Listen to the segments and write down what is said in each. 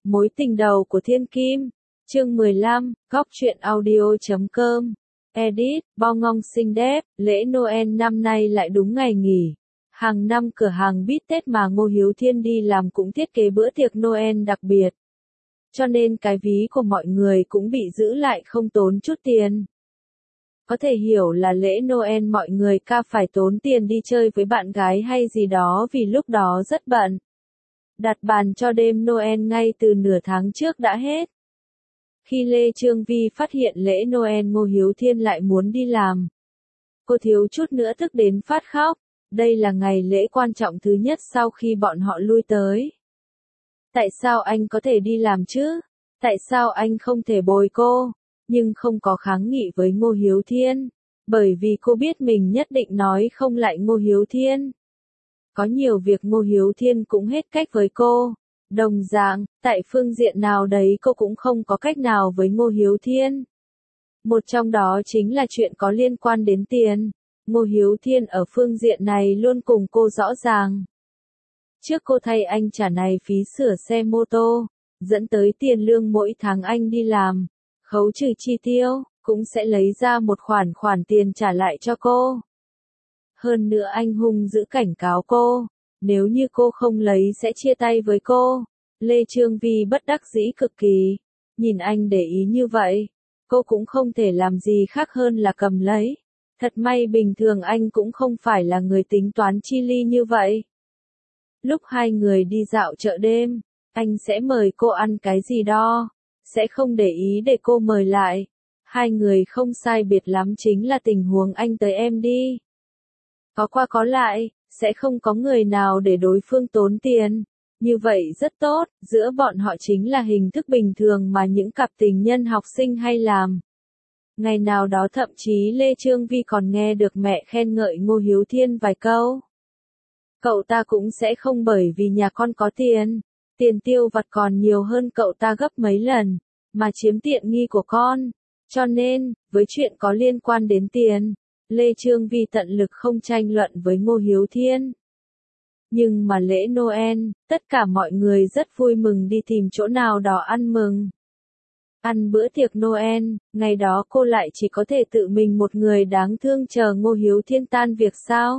Mối tình đầu của Thiên Kim, chương 15, góc truyện audio.com. Edit, Bo Ngong xinh đẹp, lễ Noel năm nay lại đúng ngày nghỉ. Hàng năm cửa hàng bít tết mà Ngô Hiếu Thiên đi làm cũng thiết kế bữa tiệc Noel đặc biệt. Cho nên cái ví của mọi người cũng bị giữ lại không tốn chút tiền. Có thể hiểu là lễ Noel mọi người phải tốn tiền đi chơi với bạn gái hay gì đó vì lúc đó rất bận. Đặt bàn cho đêm Noel ngay từ nửa tháng trước đã hết. Khi Lê Chương Vi phát hiện lễ Noel Ngô Hiếu Thiên lại muốn đi làm, cô thiếu chút nữa tức đến phát khóc. Đây là ngày lễ quan trọng thứ nhất sau khi bọn họ lui tới. Tại sao anh có thể đi làm chứ? Tại sao anh không thể bồi cô? Nhưng không có kháng nghị với Ngô Hiếu Thiên, bởi vì cô biết mình nhất định nói không lại Ngô Hiếu Thiên. Có nhiều việc Ngô Hiếu Thiên cũng hết cách với cô. Đồng dạng, tại phương diện nào đấy cô cũng không có cách nào với Ngô Hiếu Thiên. Một trong đó chính là chuyện có liên quan đến tiền. Ngô Hiếu Thiên ở phương diện này luôn cùng cô rõ ràng. Trước cô thay anh trả này phí sửa xe mô tô, dẫn tới tiền lương mỗi tháng anh đi làm, khấu trừ chi tiêu, cũng sẽ lấy ra một khoản tiền trả lại cho cô. Hơn nữa anh hung dữ cảnh cáo cô, nếu như cô không lấy sẽ chia tay với cô. Lê Chương Vi bất đắc dĩ cực kỳ, nhìn anh để ý như vậy, cô cũng không thể làm gì khác hơn là cầm lấy. Thật may bình thường anh cũng không phải là người tính toán chi ly như vậy. Lúc hai người đi dạo chợ đêm, anh sẽ mời cô ăn cái gì đó, sẽ không để ý để cô mời lại. Hai người không sai biệt lắm chính là tình huống anh tới em đi. Có qua có lại, sẽ không có người nào để đối phương tốn tiền. Như vậy rất tốt, giữa bọn họ chính là hình thức bình thường mà những cặp tình nhân học sinh hay làm. Ngày nào đó thậm chí Lê Chương Vi còn nghe được mẹ khen ngợi Ngô Hiếu Thiên vài câu. Cậu ta cũng sẽ không bởi vì nhà con có tiền tiêu vặt còn nhiều hơn cậu ta gấp mấy lần, mà chiếm tiện nghi của con. Cho nên, với chuyện có liên quan đến tiền, Lê Chương Vi tận lực không tranh luận với Ngô Hiếu Thiên. Nhưng mà lễ Noel, tất cả mọi người rất vui mừng đi tìm chỗ nào đó ăn mừng. Ăn bữa tiệc Noel, ngày đó cô lại chỉ có thể tự mình một người đáng thương chờ Ngô Hiếu Thiên tan việc sao?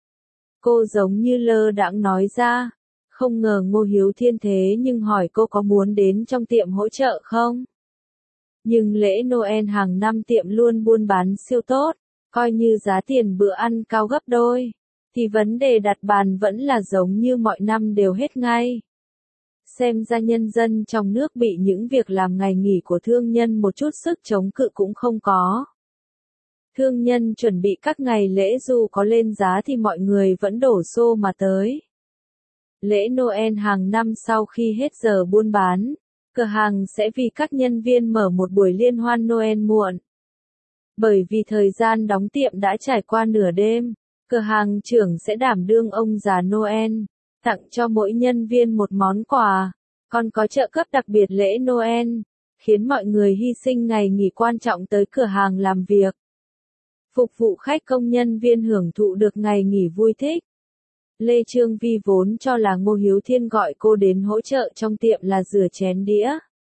Cô giống như lơ đãng nói ra, không ngờ Ngô Hiếu Thiên thế nhưng hỏi cô có muốn đến trong tiệm hỗ trợ không? Nhưng lễ Noel hàng năm tiệm luôn buôn bán siêu tốt, coi như giá tiền bữa ăn cao gấp đôi, thì vấn đề đặt bàn vẫn là giống như mọi năm đều hết ngay. Xem ra nhân dân trong nước bị những việc làm ngày nghỉ của thương nhân một chút sức chống cự cũng không có. Thương nhân chuẩn bị các ngày lễ dù có lên giá thì mọi người vẫn đổ xô mà tới. Lễ Noel hàng năm sau khi hết giờ buôn bán, cửa hàng sẽ vì các nhân viên mở một buổi liên hoan Noel muộn. Bởi vì thời gian đóng tiệm đã trải qua nửa đêm, cửa hàng trưởng sẽ đảm đương ông già Noel, tặng cho mỗi nhân viên một món quà, còn có trợ cấp đặc biệt lễ Noel, khiến mọi người hy sinh ngày nghỉ quan trọng tới cửa hàng làm việc. Phục vụ khách công nhân viên hưởng thụ được ngày nghỉ vui thích. Lê Chương Vi vốn cho là Ngô Hiếu Thiên gọi cô đến hỗ trợ trong tiệm là rửa chén đĩa.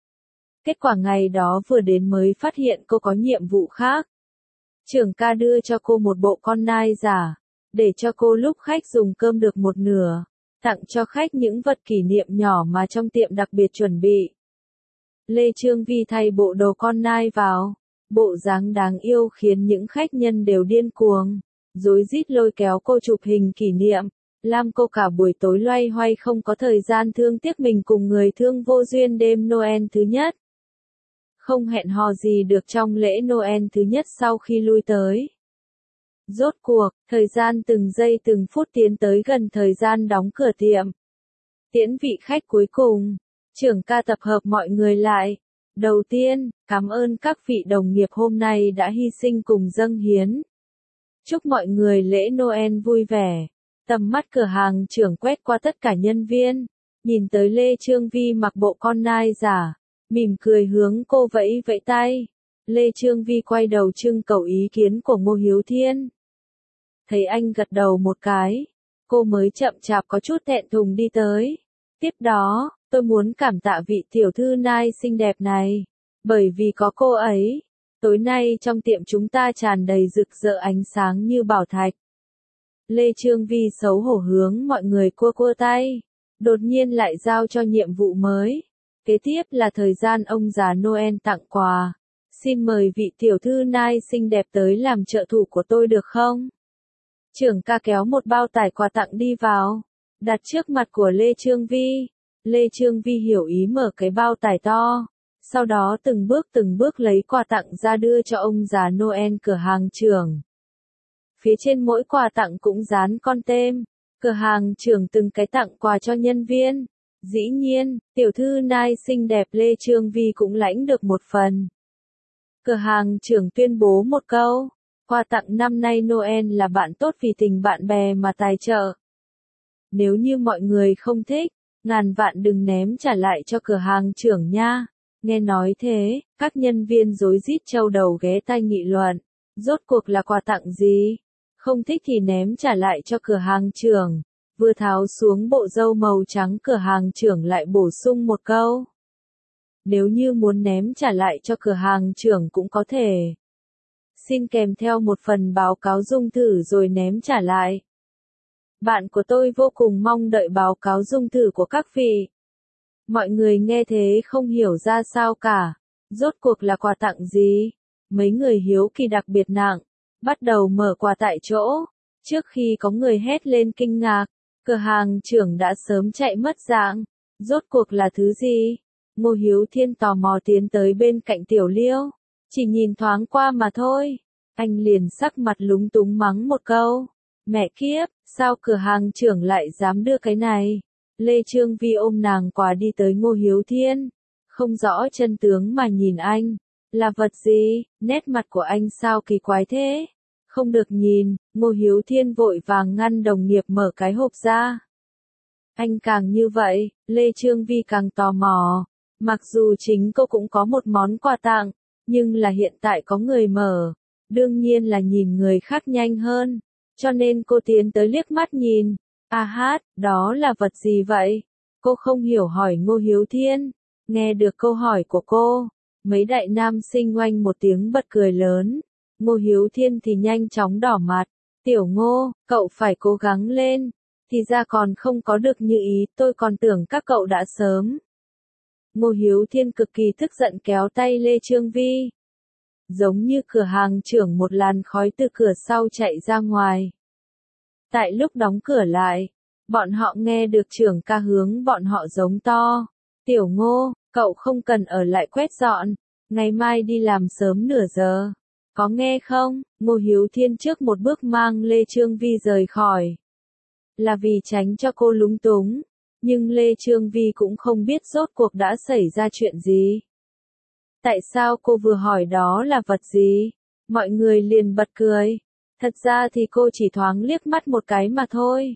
Kết quả ngày đó vừa đến mới phát hiện cô có nhiệm vụ khác. Trưởng ca đưa cho cô một bộ con nai giả, để cho cô lúc khách dùng cơm được một nửa, tặng cho khách những vật kỷ niệm nhỏ mà trong tiệm đặc biệt chuẩn bị. Lê Chương Vi thay bộ đồ con nai vào, bộ dáng đáng yêu khiến những khách nhân đều điên cuồng, rối rít lôi kéo cô chụp hình kỷ niệm, làm cô cả buổi tối loay hoay không có thời gian thương tiếc mình cùng người thương vô duyên đêm Noel thứ nhất. Không hẹn hò gì được trong lễ Noel thứ nhất sau khi lui tới. Rốt cuộc, thời gian từng giây từng phút tiến tới gần thời gian đóng cửa tiệm. Tiễn vị khách cuối cùng, trưởng ca tập hợp mọi người lại. Đầu tiên, cảm ơn các vị đồng nghiệp hôm nay đã hy sinh cùng dâng hiến. Chúc mọi người lễ Noel vui vẻ. Tầm mắt cửa hàng trưởng quét qua tất cả nhân viên, nhìn tới Lê Chương Vi mặc bộ con nai giả, mỉm cười hướng cô vẫy vẫy tay. Lê Chương Vi quay đầu trưng cầu ý kiến của Ngô Hiếu Thiên. Thấy anh gật đầu một cái, cô mới chậm chạp có chút thẹn thùng đi tới. Tiếp đó, Tôi muốn cảm tạ vị tiểu thư nai xinh đẹp này. Bởi vì có cô ấy, tối nay trong tiệm chúng ta tràn đầy rực rỡ ánh sáng như bảo thạch. Lê Chương Vi xấu hổ hướng mọi người cua cua tay. Đột nhiên lại giao cho nhiệm vụ mới. Kế tiếp là thời gian ông già Noel tặng quà. Xin mời vị tiểu thư nai xinh đẹp tới làm trợ thủ của tôi được không? Trưởng ca kéo một bao tải quà tặng đi vào, đặt trước mặt của Lê Chương Vi. Lê Chương Vi hiểu ý mở cái bao tải to, sau đó từng bước lấy quà tặng ra đưa cho ông già Noel cửa hàng trưởng. Phía trên mỗi quà tặng cũng dán con tem, cửa hàng trưởng từng cái tặng quà cho nhân viên. Dĩ nhiên, tiểu thư nai xinh đẹp Lê Chương Vi cũng lãnh được một phần. Cửa hàng trưởng tuyên bố một câu, quà tặng năm nay Noel là bạn tốt vì tình bạn bè mà tài trợ. Nếu như mọi người không thích, ngàn vạn đừng ném trả lại cho cửa hàng trưởng nha. Nghe nói thế, các nhân viên rối rít châu đầu ghé tai nghị luận. Rốt cuộc là quà tặng gì? Không thích thì ném trả lại cho cửa hàng trưởng. Vừa tháo xuống bộ râu màu trắng cửa hàng trưởng lại bổ sung một câu. Nếu như muốn ném trả lại cho cửa hàng trưởng cũng có thể. Xin kèm theo một phần báo cáo dung thử rồi ném trả lại. Bạn của tôi vô cùng mong đợi báo cáo dung thử của các vị. Mọi người nghe thế không hiểu ra sao cả. Rốt cuộc là quà tặng gì? Mấy người hiếu kỳ đặc biệt nặng. Bắt đầu mở quà tại chỗ. Trước khi có người hét lên kinh ngạc, cửa hàng trưởng đã sớm chạy mất dạng. Rốt cuộc là thứ gì? Ngô Hiếu Thiên tò mò tiến tới bên cạnh Tiểu Liêu. Chỉ nhìn thoáng qua mà thôi. Anh liền sắc mặt lúng túng mắng một câu. Mẹ kiếp, sao cửa hàng trưởng lại dám đưa cái này? Lê Chương Vi ôm nàng quà đi tới Ngô Hiếu Thiên. Không rõ chân tướng mà nhìn anh. Là vật gì? Nét mặt của anh sao kỳ quái thế? Không được nhìn, Ngô Hiếu Thiên vội vàng ngăn đồng nghiệp mở cái hộp ra. Anh càng như vậy, Lê Chương Vi càng tò mò. Mặc dù chính cô cũng có một món quà tặng, nhưng là hiện tại có người mở. Đương nhiên là nhìn người khác nhanh hơn. Cho nên cô tiến tới liếc mắt nhìn. À hát, đó là vật gì vậy? Cô không hiểu hỏi Ngô Hiếu Thiên. Nghe được câu hỏi của cô, mấy đại nam sinh oanh một tiếng bật cười lớn. Ngô Hiếu Thiên thì nhanh chóng đỏ mặt. Tiểu Ngô, cậu phải cố gắng lên. Thì ra còn không có được như ý, tôi còn tưởng các cậu đã sớm. Ngô Hiếu Thiên cực kỳ tức giận kéo tay Lê Chương Vi. Giống như cửa hàng trưởng một làn khói từ cửa sau chạy ra ngoài. Tại lúc đóng cửa lại, bọn họ nghe được trưởng ca hướng bọn họ giống to. Tiểu Ngô, cậu không cần ở lại quét dọn, ngày mai đi làm sớm nửa giờ. Có nghe không? Ngô Hiếu Thiên trước một bước mang Lê Chương Vi rời khỏi. Là vì tránh cho cô lúng túng. Nhưng Lê Chương Vi cũng không biết rốt cuộc đã xảy ra chuyện gì. Tại sao cô vừa hỏi đó là vật gì? Mọi người liền bật cười. Thật ra thì cô chỉ thoáng liếc mắt một cái mà thôi.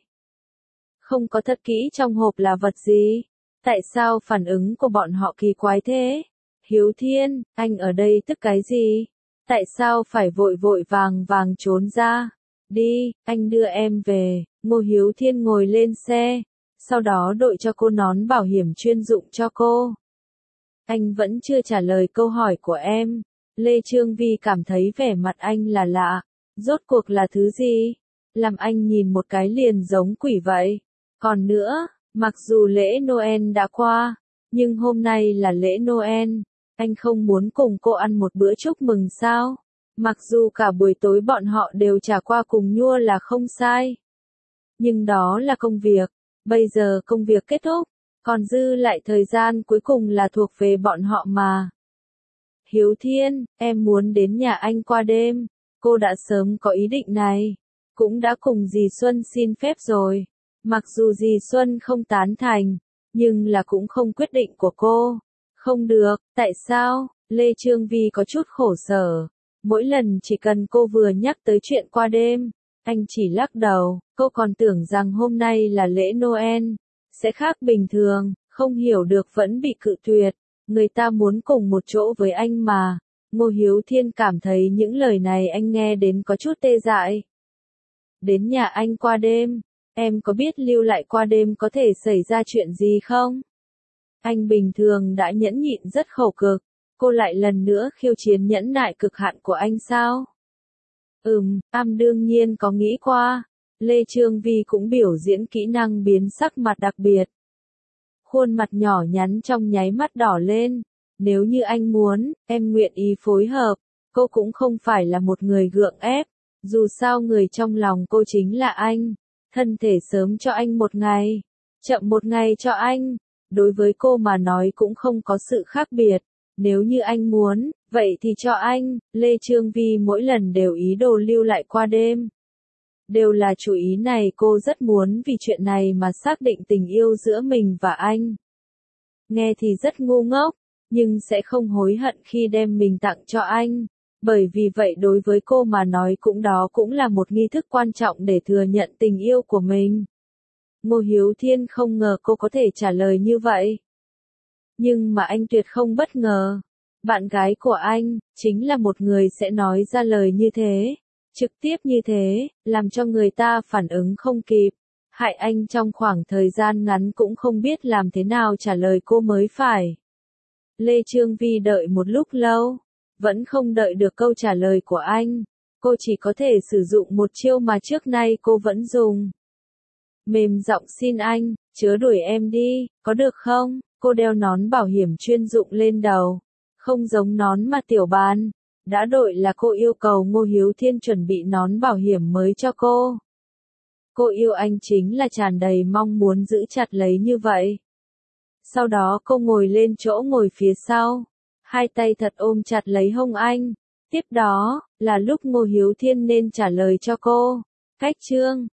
Không có thật kỹ trong hộp là vật gì? Tại sao phản ứng của bọn họ kỳ quái thế? Hiếu Thiên, anh ở đây tức cái gì? Tại sao phải vội vội vàng vàng trốn ra? Đi, anh đưa em về. Ngô Hiếu Thiên ngồi lên xe, sau đó đội cho cô nón bảo hiểm chuyên dụng cho cô. Anh vẫn chưa trả lời câu hỏi của em. Lê Chương Vi cảm thấy vẻ mặt anh là lạ. Rốt cuộc là thứ gì? Làm anh nhìn một cái liền giống quỷ vậy. Còn nữa, mặc dù lễ Noel đã qua, nhưng hôm nay là lễ Noel. Anh không muốn cùng cô ăn một bữa chúc mừng sao? Mặc dù cả buổi tối bọn họ đều trả qua cùng nhua là không sai. Nhưng đó là công việc. Bây giờ công việc kết thúc, còn dư lại thời gian cuối cùng là thuộc về bọn họ mà. Hiếu Thiên, em muốn đến nhà anh qua đêm. Cô đã sớm có ý định này. Cũng đã cùng dì Xuân xin phép rồi. Mặc dù dì Xuân không tán thành, nhưng là cũng không quyết định của cô. Không được, tại sao? Lê Chương Vi có chút khổ sở. Mỗi lần chỉ cần cô vừa nhắc tới chuyện qua đêm, anh chỉ lắc đầu. Cô còn tưởng rằng hôm nay là lễ Noel, sẽ khác bình thường, không hiểu được vẫn bị cự tuyệt. Người ta muốn cùng một chỗ với anh mà. Ngô Hiếu Thiên cảm thấy những lời này anh nghe đến có chút tê dại. Đến nhà anh qua đêm, em có biết lưu lại qua đêm có thể xảy ra chuyện gì không? Anh bình thường đã nhẫn nhịn rất khổ cực, cô lại lần nữa khiêu chiến nhẫn nại cực hạn của anh sao? Đương nhiên có nghĩ qua. Lê Chương Vi cũng biểu diễn kỹ năng biến sắc mặt đặc biệt. Khuôn mặt nhỏ nhắn trong nháy mắt đỏ lên. Nếu như anh muốn, em nguyện ý phối hợp. Cô cũng không phải là một người gượng ép. Dù sao người trong lòng cô chính là anh. Thân thể sớm cho anh một ngày, chậm một ngày cho anh. Đối với cô mà nói cũng không có sự khác biệt. Nếu như anh muốn, vậy thì cho anh. Lê Chương Vi mỗi lần đều ý đồ lưu lại qua đêm. Đều là chủ ý này, cô rất muốn vì chuyện này mà xác định tình yêu giữa mình và anh. Nghe thì rất ngu ngốc, nhưng sẽ không hối hận khi đem mình tặng cho anh. Bởi vì vậy đối với cô mà nói đó cũng là một nghi thức quan trọng để thừa nhận tình yêu của mình. Ngô Hiếu Thiên không ngờ cô có thể trả lời như vậy. Nhưng mà anh tuyệt không bất ngờ. Bạn gái của anh, chính là một người sẽ nói ra lời như thế. Trực tiếp như thế, làm cho người ta phản ứng không kịp. Hại anh trong khoảng thời gian ngắn cũng không biết làm thế nào trả lời cô mới phải. Lê Chương Vi đợi một lúc lâu, vẫn không đợi được câu trả lời của anh. Cô chỉ có thể sử dụng một chiêu mà trước nay cô vẫn dùng. Mềm giọng xin anh, chớ đuổi em đi, có được không? Cô đeo nón bảo hiểm chuyên dụng lên đầu. Không giống nón mà Tiểu Bàn đã đội là cô yêu cầu Ngô Hiếu Thiên chuẩn bị nón bảo hiểm mới cho cô. Cô yêu anh chính là tràn đầy mong muốn giữ chặt lấy như vậy. Sau đó cô ngồi lên chỗ ngồi phía sau, hai tay thật ôm chặt lấy hông anh. Tiếp đó, là lúc Ngô Hiếu Thiên nên trả lời cho cô. Cách chương